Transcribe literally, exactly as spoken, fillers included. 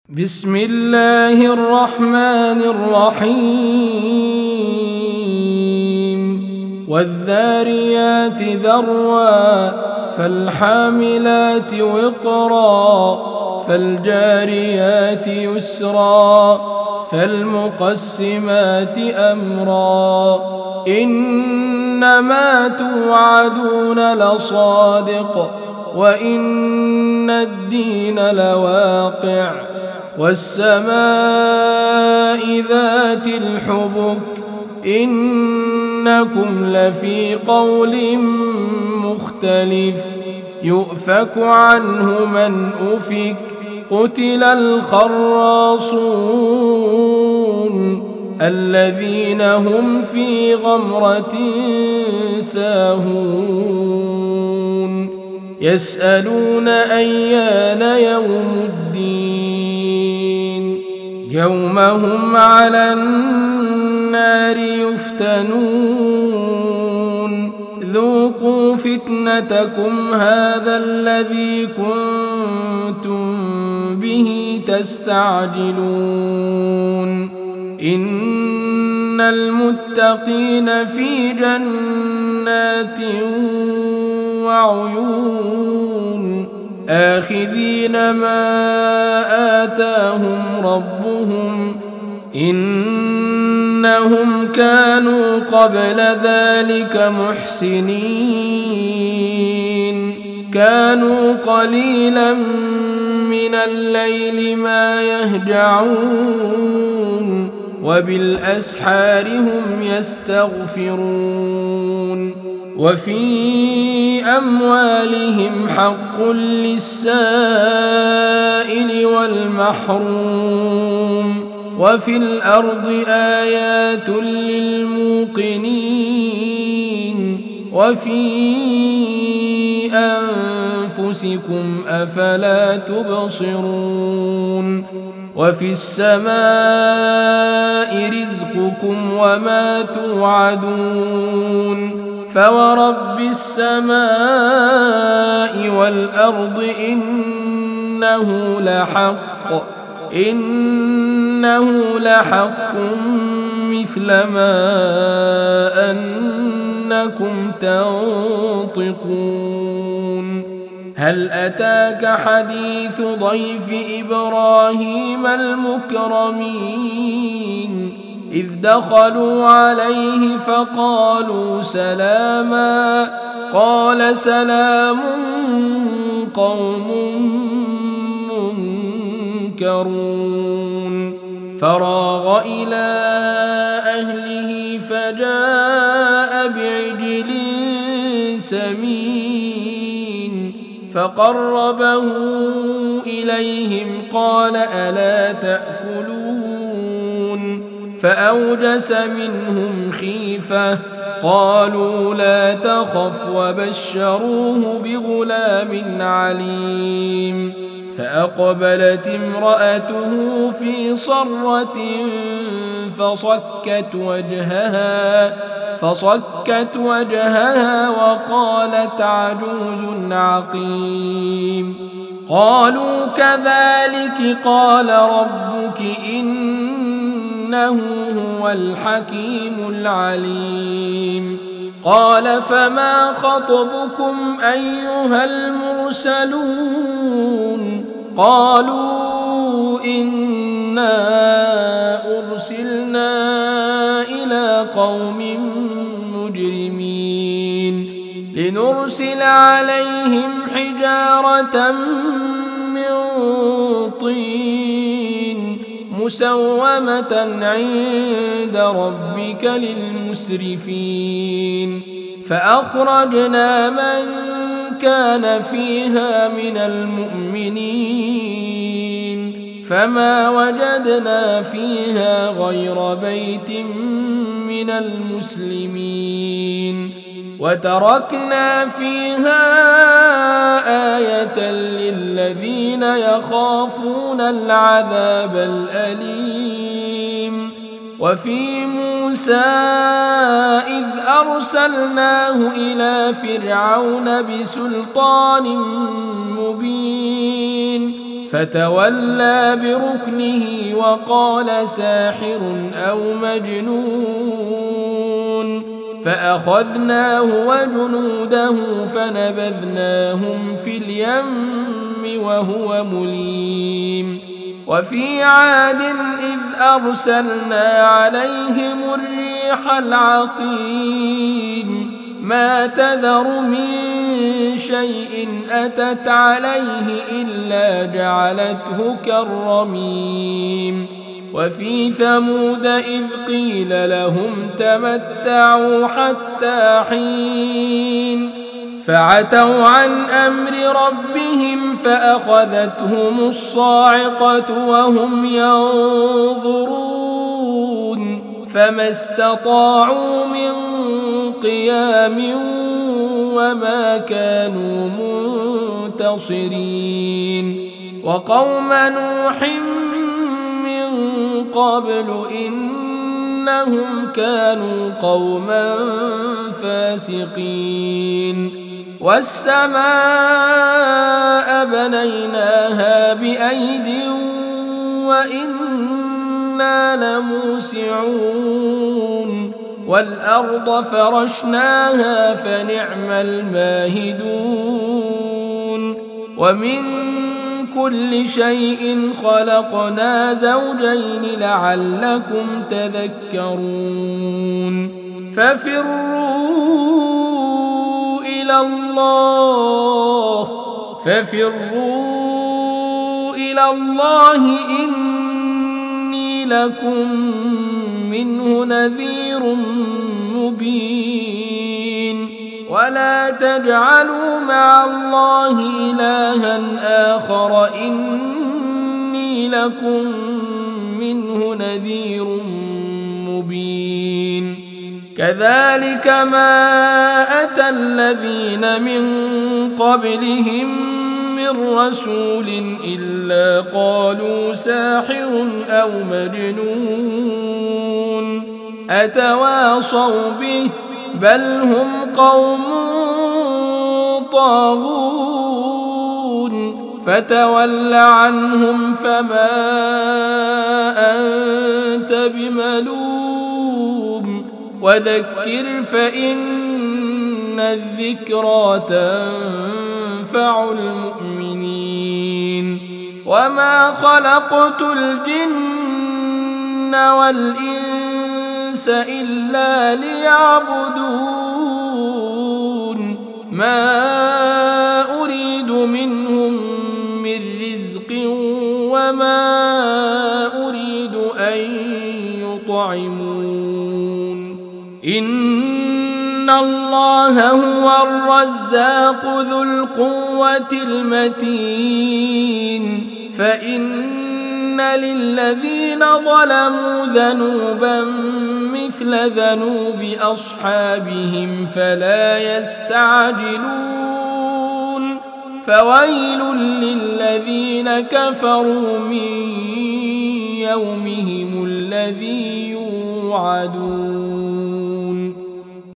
بسم الله الرحمن الرحيم والذاريات ذروا فالحاملات وقرا فالجاريات يسرا فالمقسمات أمرا إنما توعدون لصادق وإن الدين لواقع والسماء ذات الحبك إنكم لفي قول مختلف يؤفك عنه من أفك قتل الخراصون الذين هم في غمرة ساهون يسألون أيان يوم الدين يوم هم على النار يفتنون ذوقوا فتنتكم هذا الذي كنتم به تستعجلون إن المتقين في جنات وعيون آخذين ما آتاهم ربهم إنهم كانوا قبل ذلك محسنين كانوا قليلا من الليل ما يهجعون وبالأسحار هم يستغفرون وفي أموالهم حق للسائل والمحروم وفي الأرض آيات للموقنين وفي أنفسكم أفلا تبصرون وفي السماء رزقكم وما توعدون فورب السماء والأرض إنه لحق إنه لحق مثل ما أنكم تنطقون هل أتاك حديث ضيف إبراهيم المكرمين إذ دخلوا عليه فقالوا سلاما قال سلام قوم منكرون فراغ إلى أهله فجاء بعجل سمين فقربه إليهم قال ألا تأكلون فأوجس منهم خيفة قالوا لا تخف وبشروه بغلام عليم فأقبلت امرأته في صرة فصكت وجهها فصكت وجهها وقالت عجوز عقيم قالوا كذلك قال ربك إنه هو الحكيم العليم قال فما خطبكم أيها المرسلون قالوا إنا أرسلنا إلى قوم مجرمين لنرسل عليهم حجارة من طين مسومة عند ربك للمسرفين فأخرجنا من كان فيها من المؤمنين فما وجدنا فيها غير بيت من المسلمين وتركنا فيها آية للذين يخافون العذاب الأليم وفي موسى إذ أرسلناه إلى فرعون بسلطان مبين فتولى بركنه وقال ساحر أو مجنون فأخذناه وجنوده فنبذناهم في اليم وهو مليم وفي عاد إذ أرسلنا عليهم الريح العقيم ما تذر من شيء أتت عليه إلا جعلته كالرميم وفي ثمود إذ قيل لهم تمتعوا حتى حين فعتوا عن أمر ربهم فأخذتهم الصاعقة وهم ينظرون فما استطاعوا من قيام وما كانوا منتصرين وقوم نوح من قبل إنهم كانوا قوما فاسقين والسماء بنيناها بأيد وإنا لموسعون والأرض فرشناها فنعم الماهدون ومن كل شيء خلقنا زوجين لعلكم تذكرون ففروا إلى الله ففروا إلى الله إني لكم منه نذير مبين ولا تجعلوا مع الله إلها آخر إني لكم منه نذير مبين كذلك ما أتى الذين من قبلهم من رسول إلا قالوا ساحر أو مجنون أتواصوا به بل هم قوم طاغون فتول عنهم فما أنت بملوم وذكر فإن الذكرى تنفع المؤمنين وما خلقت الجن والإنس إلا ليعبدون ما أريد منهم من رزق وما أريد أن يطعمون إن الله هو الرزاق ذو القوة المتين فإن للذين ظلموا ذنوبا مثل ذنوب أصحابهم فلا يستعجلون فويل للذين كفروا من يومهم الذي يوعدون